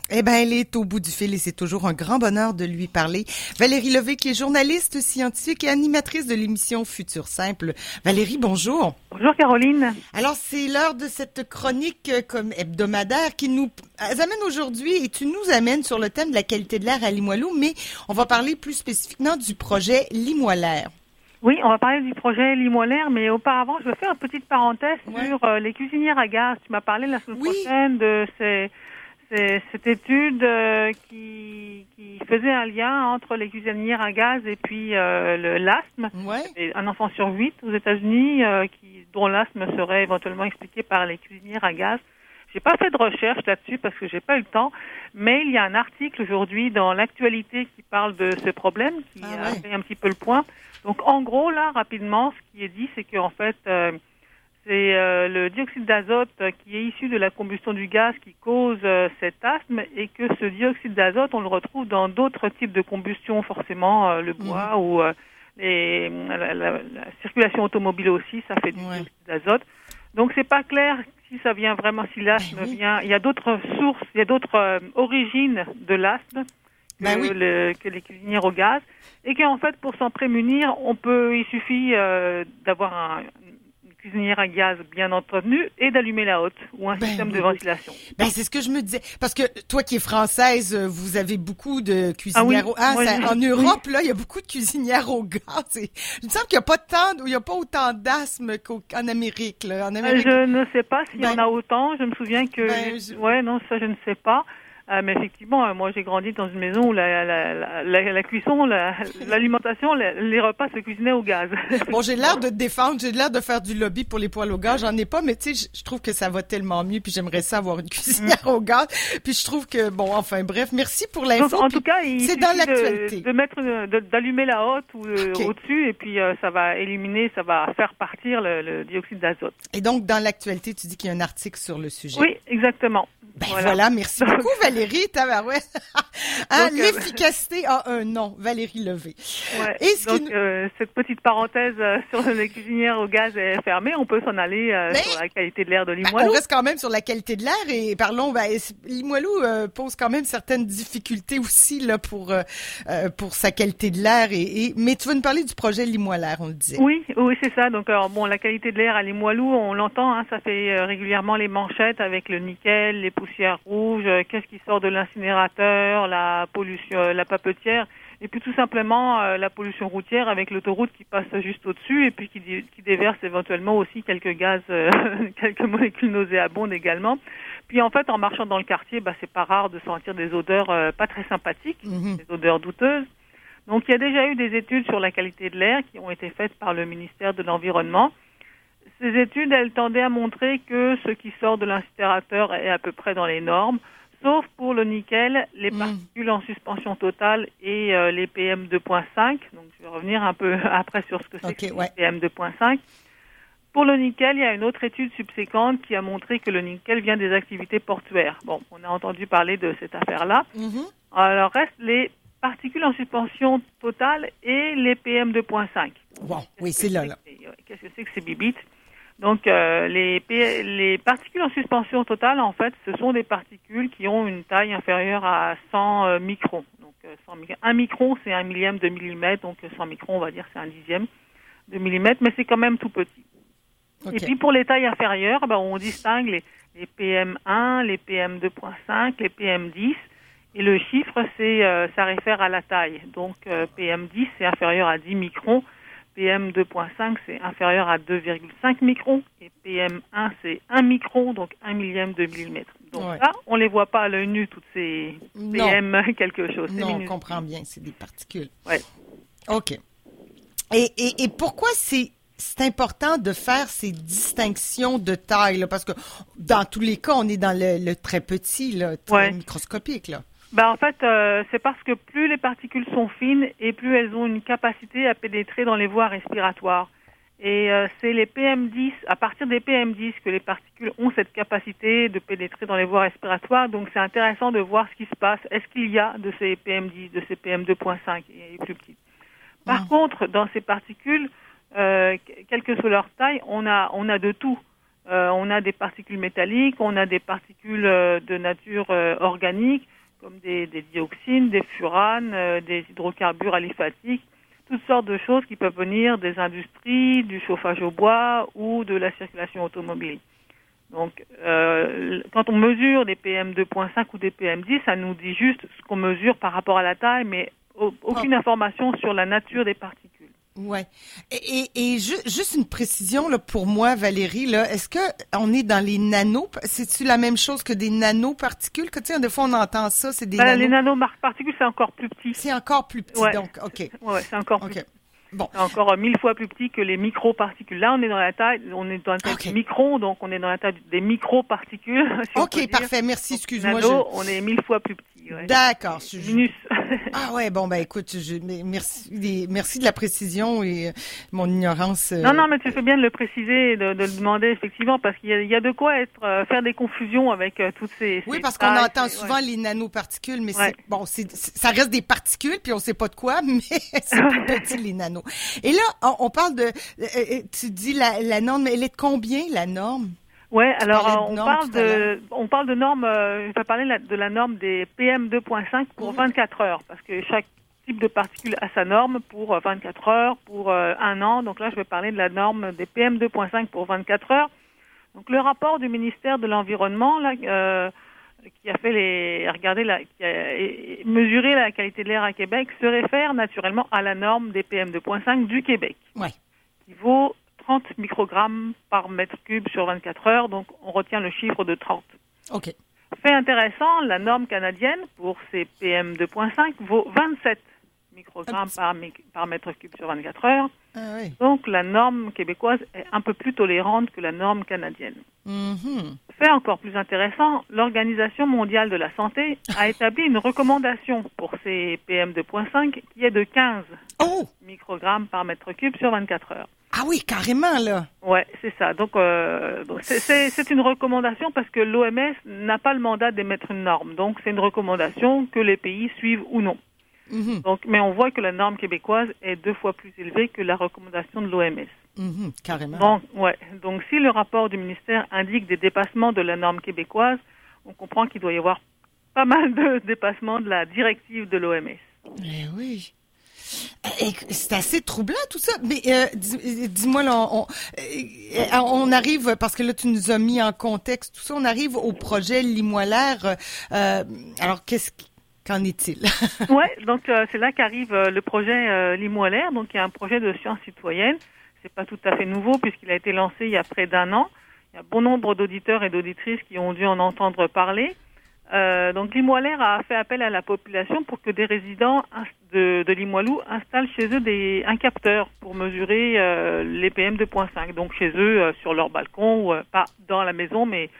Eh ben, elle est au bout du fil et c'est toujours un grand bonheur de lui parler. Valérie Levé, qui est journaliste scientifique et animatrice de l'émission Futur Simple. Valérie, bonjour. Bonjour Caroline. Alors, c'est l'heure de cette chronique comme hebdomadaire qui nous amène aujourd'hui et tu nous amènes sur le thème de la qualité de l'air à Limoilou, mais on va parler plus spécifiquement du projet Limoil'Air. Oui, on va parler du projet Limoil'Air, mais auparavant, je vais faire une petite parenthèse sur les cuisinières à gaz. Tu m'as parlé la semaine prochaine de cette étude qui faisait un lien entre les cuisinières à gaz et puis l'asthme. Ouais. Un enfant sur 8 aux États-Unis dont l'asthme serait éventuellement expliqué par les cuisinières à gaz. J'ai pas fait de recherche là-dessus parce que j'ai pas eu le temps, mais il y a un article aujourd'hui dans l'actualité qui parle de ce problème, qui fait un petit peu le point. Donc en gros là, rapidement, ce qui est dit, c'est qu'en fait c'est le dioxyde d'azote qui est issu de la combustion du gaz qui cause cet asthme et que ce dioxyde d'azote, on le retrouve dans d'autres types de combustion, forcément le bois ou la circulation automobile aussi, ça fait du dioxyde d'azote. Donc c'est pas clair si ça vient vraiment, si l'asthme vient. Il y a d'autres sources, il y a d'autres origines de l'asthme que les cuisinières au gaz, et qu'en fait pour s'en prémunir, il suffit d'avoir une cuisinière à gaz bien entretenue et d'allumer la hotte ou un système de ventilation. C'est ce que je me disais. Parce que toi qui es française, vous avez beaucoup de cuisinières au gaz. En Europe, là, il y a beaucoup de cuisinières au gaz. Il me semble qu'il n'y a pas autant d'asthme qu'en Amérique, là. En Amérique... Je ne sais pas s'il y en a autant. Je me souviens que... ça, je ne sais pas. Mais effectivement, moi j'ai grandi dans une maison où la cuisson, l'alimentation, les repas se cuisinaient au gaz. Bon, j'ai l'air de te défendre, j'ai l'air de faire du lobby pour les poêles au gaz, j'en ai pas, mais tu sais, je trouve que ça va tellement mieux, puis j'aimerais ça avoir une cuisinière au gaz, puis je trouve que, bref, merci pour l'info. Donc, en tout cas, il c'est dans l'actualité. D'allumer la hotte ou au-dessus, et puis ça va faire partir le dioxyde d'azote. Et donc, dans l'actualité, tu dis qu'il y a un article sur le sujet. Oui, exactement. Voilà, merci beaucoup Valérie, tabarouette. L'efficacité a un nom, Valérie Levé. Ouais, cette petite parenthèse sur les cuisinières au gaz est fermée, on peut s'en aller sur la qualité de l'air de Limoilou. On reste quand même sur la qualité de l'air et parlons, Limoilou pose quand même certaines difficultés aussi là pour sa qualité de l'air mais tu vas nous parler du projet Limoil'Air, on le disait. Oui, c'est ça. Donc la qualité de l'air à Limoilou, on l'entend, ça fait régulièrement les manchettes avec le nickel, les poussières rouges, qu'est-ce qui sort de l'incinérateur, la pollution, la papetière, et puis tout simplement la pollution routière avec l'autoroute qui passe juste au-dessus et puis qui déverse éventuellement aussi quelques gaz, quelques molécules nauséabondes également. Puis en fait, en marchant dans le quartier, c'est pas rare de sentir des odeurs pas très sympathiques, des odeurs douteuses. Donc il y a déjà eu des études sur la qualité de l'air qui ont été faites par le ministère de l'Environnement. Ces études, elles tendaient à montrer que ce qui sort de l'incinérateur est à peu près dans les normes, sauf pour le nickel, les particules en suspension totale et les PM 2.5. Donc, je vais revenir un peu après sur ce que c'est que les PM 2.5. Pour le nickel, il y a une autre étude subséquente qui a montré que le nickel vient des activités portuaires. Bon, on a entendu parler de cette affaire-là. Alors, reste les particules en suspension totale et les PM 2.5. Wow, c'est là. Qu'est-ce que c'est que ces bibites? Donc, les particules en suspension totale, en fait, ce sont des particules qui ont une taille inférieure à 100 microns. Donc, 1 micron, c'est 1 millième de millimètre. Donc, 100 microns, on va dire, c'est 1 dixième de millimètre, mais c'est quand même tout petit. Et puis, pour les tailles inférieures, on distingue les PM1, les PM 2.5, les PM 10. Et le chiffre, ça réfère à la taille. Donc, PM 10, c'est inférieur à 10 microns. PM 2.5, c'est inférieur à 2,5 microns. Et PM1, c'est 1 micron, donc 1 millième de millimètre. Donc là, on les voit pas à l'œil nu, toutes ces PM quelque chose. Non, on comprend bien, c'est des particules. Ouais. OK. Et pourquoi c'est important de faire ces distinctions de taille, là? Parce que dans tous les cas, on est dans le très petit, là, très microscopique, là. En fait, c'est parce que plus les particules sont fines et plus elles ont une capacité à pénétrer dans les voies respiratoires. Et c'est les PM10, à partir des PM10 que les particules ont cette capacité de pénétrer dans les voies respiratoires. Donc c'est intéressant de voir ce qui se passe. Est-ce qu'il y a de ces PM10, de ces PM2.5 et plus petites. Par contre, dans ces particules, quelle que soit leur taille, on a de tout. On a des particules métalliques, on a des particules de nature organique. comme des dioxines, des furanes, des hydrocarbures aliphatiques, toutes sortes de choses qui peuvent venir des industries, du chauffage au bois ou de la circulation automobile. Donc, quand on mesure des PM2.5 ou des PM10, ça nous dit juste ce qu'on mesure par rapport à la taille, mais aucune information sur la nature des particules. Ouais. Et juste une précision là pour moi, Valérie, là, est-ce que on est dans les nanos? C'est-tu la même chose que des nanoparticules? Que tu sais, des fois on entend ça, c'est des Les nanoparticules, c'est encore plus petit. C'est encore plus petit, donc ok. Ouais, c'est encore plus petit. Bon. C'est encore 1000 fois plus petit que les microparticules. Là, on est dans la taille du micron, donc on est dans la taille des microparticules. Si ok, parfait. Merci, excuse-moi. Nano, on est 1000 fois plus petit. Ouais. D'accord. Minus. Ah ouais, bon, ben écoute, merci de la précision et mon ignorance. Non, mais tu fais bien de le préciser, de le demander effectivement, parce qu'il y a de quoi faire des confusions avec toutes ces. Oui, parce qu'on entend souvent les nanoparticules, mais ça reste des particules, puis on sait pas de quoi, mais c'est plus petit les nanos. Et là, on parle de, tu dis la norme, elle est de combien la norme? Ouais, alors on parle de normes. Je vais parler de la norme des PM2.5 pour 24 heures, parce que chaque type de particule a sa norme pour 24 heures, pour un an. Donc là, je vais parler de la norme des PM2.5 pour 24 heures. Donc le rapport du ministère de l'Environnement là, qui a fait qui a mesuré la qualité de l'air à Québec se réfère naturellement à la norme des PM2.5 du Québec, qui vaut 30 microgrammes par mètre cube sur 24 heures, donc on retient le chiffre de 30. OK. Fait intéressant, la norme canadienne pour ces PM2.5 vaut 27 microgrammes par mètre cube sur 24 heures. Ah, oui. Donc la norme québécoise est un peu plus tolérante que la norme canadienne. Mm-hmm. Fait encore plus intéressant, l'Organisation mondiale de la santé a établi une recommandation pour ces PM2.5 qui est de 15 microgrammes par mètre cube sur 24 heures. Ah oui, carrément, là. Ouais, c'est ça. Donc, c'est une recommandation parce que l'OMS n'a pas le mandat d'émettre une norme. Donc, c'est une recommandation que les pays suivent ou non. Mm-hmm. Donc, mais on voit que la norme québécoise est 2 fois plus élevée que la recommandation de l'OMS. Mm-hmm, carrément. Donc, si le rapport du ministère indique des dépassements de la norme québécoise, on comprend qu'il doit y avoir pas mal de dépassements de la directive de l'OMS. Eh oui. C'est assez troublant tout ça. Mais dis-moi là, on arrive parce que là tu nous as mis en contexte tout ça. On arrive au projet Limoilère. Alors qu'en est-il? Ouais, donc c'est là qu'arrive le projet Limoilère. Donc il y a un projet de science citoyenne. C'est pas tout à fait nouveau puisqu'il a été lancé il y a près d'1 an. Il y a bon nombre d'auditeurs et d'auditrices qui ont dû en entendre parler. Donc Limoilère a fait appel à la population pour que des résidents de Limoilou installent chez eux un capteur pour mesurer les PM2.5. Donc chez eux, sur leur balcon, ou pas dans la maison, mais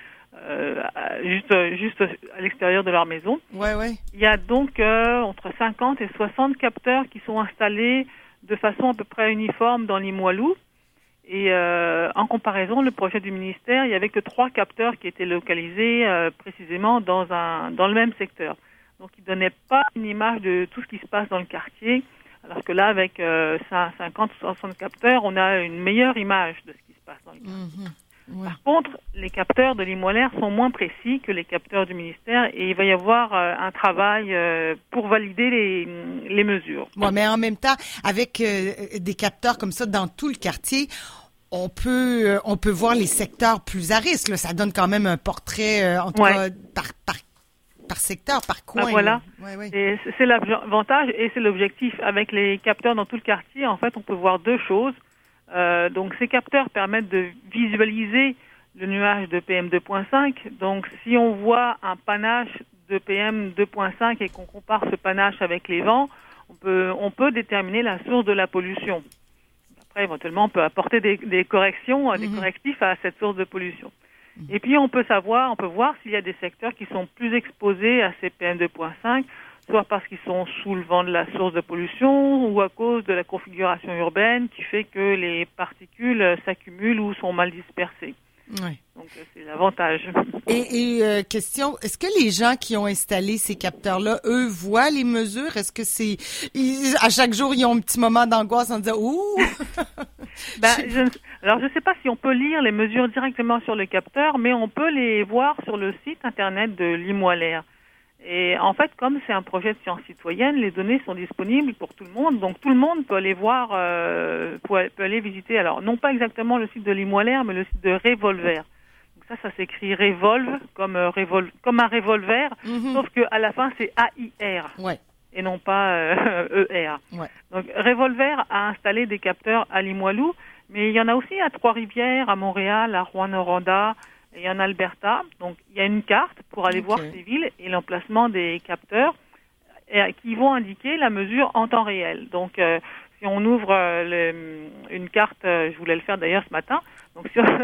juste à l'extérieur de leur maison. Ouais. Il y a donc entre 50 et 60 capteurs qui sont installés de façon à peu près uniforme dans Limoilou. Et en comparaison, le projet du ministère, il n'y avait que 3 capteurs qui étaient localisés précisément dans le même secteur. Donc, ils ne donnaient pas une image de tout ce qui se passe dans le quartier, alors que là, avec 50 ou 60 capteurs, on a une meilleure image de ce qui se passe dans le quartier. Mm-hmm. Ouais. Par contre, les capteurs de Limoilère sont moins précis que les capteurs du ministère et il va y avoir un travail pour valider les mesures. Ouais, mais en même temps, avec des capteurs comme ça dans tout le quartier, on peut voir les secteurs plus à risque. Là. Ça donne quand même un portrait, en tout cas, par secteur, par coin. Ben voilà. Ouais. Et c'est l'avantage et c'est l'objectif. Avec les capteurs dans tout le quartier, en fait, on peut voir 2 choses. Donc, ces capteurs permettent de visualiser le nuage de PM2.5. Donc, si on voit un panache de PM2.5 et qu'on compare ce panache avec les vents, on peut déterminer la source de la pollution. Après, éventuellement, on peut apporter des corrections, des correctifs à cette source de pollution. Et puis, on peut voir s'il y a des secteurs qui sont plus exposés à ces PM2.5, soit parce qu'ils sont sous le vent de la source de pollution ou à cause de la configuration urbaine qui fait que les particules s'accumulent ou sont mal dispersées. Ouais. Donc, c'est l'avantage. Et question, est-ce que les gens qui ont installé ces capteurs-là, eux, voient les mesures? Est-ce que à chaque jour, ils ont un petit moment d'angoisse en disant « Ouh! » Alors, je ne sais pas si on peut lire les mesures directement sur le capteur, mais on peut les voir sur le site Internet de Limoilère. Et en fait, comme c'est un projet de science citoyenne, les données sont disponibles pour tout le monde. Donc tout le monde peut aller voir, peut aller visiter. Alors non pas exactement le site de Limoilère, mais le site de Revolver. Donc ça s'écrit Revolve comme un revolver, sauf que à la fin c'est AIR. Ouais. Et non pas ER. Ouais. Donc Revolver a installé des capteurs à Limoilou, mais il y en a aussi à Trois-Rivières, à Montréal, à Rouyn-Noranda et en Alberta. Donc il y a une carte pour aller voir ces villes et l'emplacement des capteurs qui vont indiquer la mesure en temps réel. Donc si on ouvre une carte, je voulais le faire d'ailleurs ce matin, donc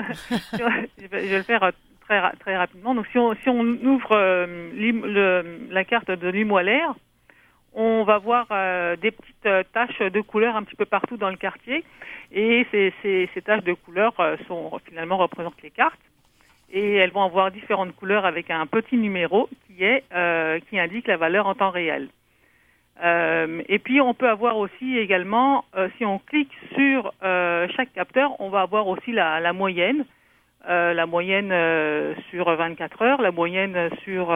je vais le faire très rapidement. Donc si on ouvre la carte de Limoilère, on va voir des petites taches de couleur un petit peu partout dans le quartier. Et ces taches de couleur finalement représentent les cartes. Et elles vont avoir différentes couleurs avec un petit numéro qui indique la valeur en temps réel. Et puis on peut avoir aussi également, si on clique sur chaque capteur, on va avoir aussi la moyenne. La moyenne sur 24 heures, la moyenne sur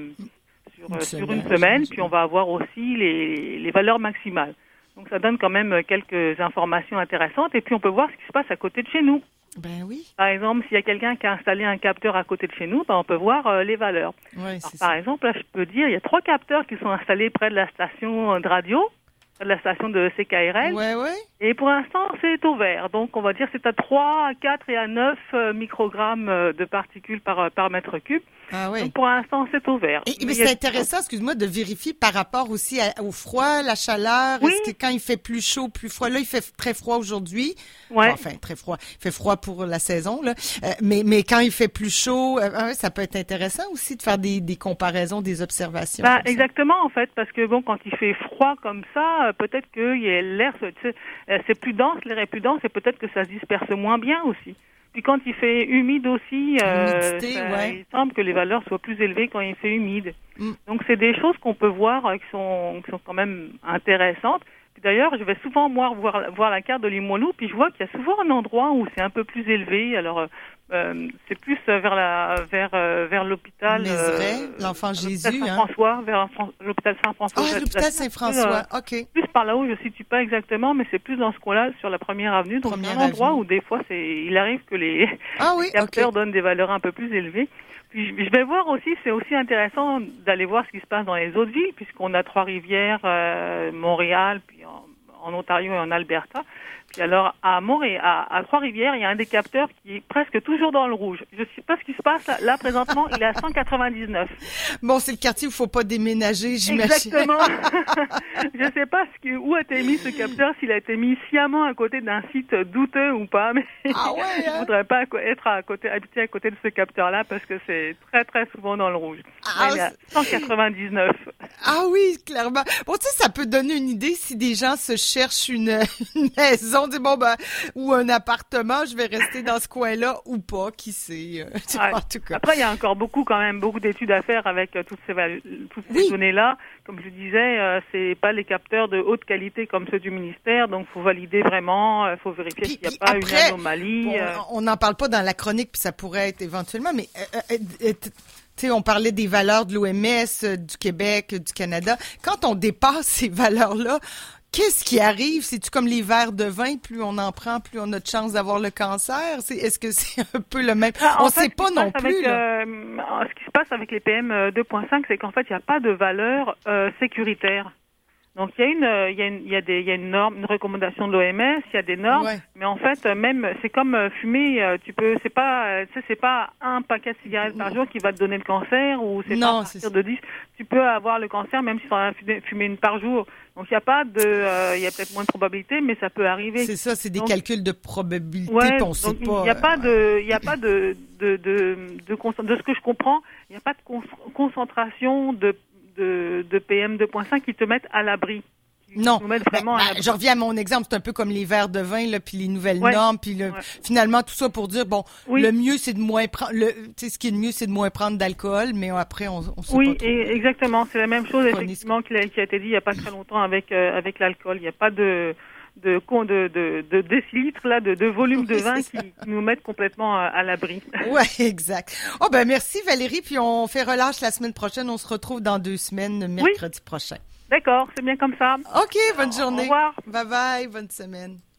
une semaine, puis on va avoir aussi les valeurs maximales. Donc ça donne quand même quelques informations intéressantes et puis on peut voir ce qui se passe à côté de chez nous. Ben oui. Par exemple, s'il y a quelqu'un qui a installé un capteur à côté de chez nous, on peut voir les valeurs. Ouais, par exemple, là, je peux dire, il y a 3 capteurs qui sont installés près de la station de radio, près de la station de CKRL. Ouais. Et pour l'instant, c'est au vert. Donc on va dire c'est à 3, à 4 et à 9 microgrammes de particules par mètre cube. Ah oui. Donc pour l'instant, c'est au vert. Mais c'est intéressant, excuse-moi, de vérifier par rapport aussi au froid, la chaleur. Oui. Est-ce que quand il fait plus chaud, plus froid? Là, il fait très froid aujourd'hui. Ouais. Enfin, très froid. Il fait froid pour la saison, là. Mais quand il fait plus chaud, ça peut être intéressant aussi de faire des comparaisons, des observations. Exactement, en fait, parce que quand il fait froid comme ça, peut-être que l'air, c'est plus dense, l'air est plus dense et peut-être que ça se disperse moins bien aussi. Puis quand il fait humide aussi, il semble que les valeurs soient plus élevées quand il fait humide. Donc c'est des choses qu'on peut voir qui sont quand même intéressantes. Puis d'ailleurs, je vais souvent voir la carte de Limoilou, puis je vois qu'il y a souvent un endroit où c'est un peu plus élevé. Alors c'est plus vers l'hôpital l'Enfant Jésus, Saint-François, vers l'hôpital Saint-François. Ah, l'hôpital Saint-François, OK. Plus par là où je ne situe pas exactement, mais c'est plus dans ce coin-là, sur la première avenue. Donc c'est un endroit où des fois il arrive que les capteurs donnent des valeurs un peu plus élevées. Puis je vais voir aussi, c'est aussi intéressant d'aller voir ce qui se passe dans les autres villes, puisqu'on a Trois-Rivières, Montréal, puis en Ontario et en Alberta. Puis alors, à Trois-Rivières, il y a un des capteurs qui est presque toujours dans le rouge. Je ne sais pas ce qui se passe là présentement, il est à 199. Bon, c'est le quartier où il ne faut pas déménager, j'imagine. Exactement. Je ne sais pas où a été mis ce capteur, s'il a été mis sciemment à côté d'un site douteux ou pas, mais je ne voudrais pas être habité à côté de ce capteur-là parce que c'est très très souvent dans le rouge. Il est à 199. Ah oui, clairement. Bon, tu sais, ça peut donner une idée si des gens se cherchent une maison, ou un appartement, je vais rester dans ce coin-là ou pas, qui sait. En tout cas. Après, il y a encore beaucoup d'études à faire avec toutes ces données-là. Comme je disais, c'est pas les capteurs de haute qualité comme ceux du ministère, donc faut valider vraiment, faut vérifier s'il n'y a pas une anomalie. On n'en parle pas dans la chronique, puis ça pourrait être éventuellement, mais tu sais, on parlait des valeurs de l'OMS, du Québec, du Canada. Quand on dépasse ces valeurs-là, qu'est-ce qui arrive? C'est-tu comme les verres de vin? Plus on en prend, plus on a de chances d'avoir le cancer? Est-ce que c'est un peu le même? On ne sait pas non plus. Ce qui se passe avec les PM 2.5, c'est qu'en fait, il n'y a pas de valeur sécuritaire. Donc il y a une norme, une recommandation de l'OMS, il y a des normes, mais en fait même c'est comme fumer, c'est pas un paquet de cigarettes par jour qui va te donner le cancer ou c'est pas à partir de 10, tu peux avoir le cancer même si tu en as fumé une par jour. Donc il y a peut-être moins de probabilité, mais ça peut arriver. C'est ça, c'est des calculs de probabilité, on sait pas. Il y a pas de ce que je comprends, il n'y a pas de concentration de PM 2.5 qui te mettent à l'abri. Non, je reviens à mon exemple, c'est un peu comme les verres de vin là, puis les nouvelles normes, puis finalement tout ça pour dire le mieux c'est de moins prendre, ce qui est le mieux c'est de moins prendre d'alcool, mais après on sait pas trop. Oui, exactement, c'est la même chose effectivement qui a été dit il y a pas très longtemps avec l'alcool, il n'y a pas de de décilitres là, de volume de vin qui nous mettent complètement à l'abri. Ouais, exact. Oh ben merci Valérie, puis on fait relâche la semaine prochaine. On se retrouve dans 2 semaines, mercredi prochain. D'accord, c'est bien comme ça. OK, bonne journée. Au revoir. Bye bye, bonne semaine.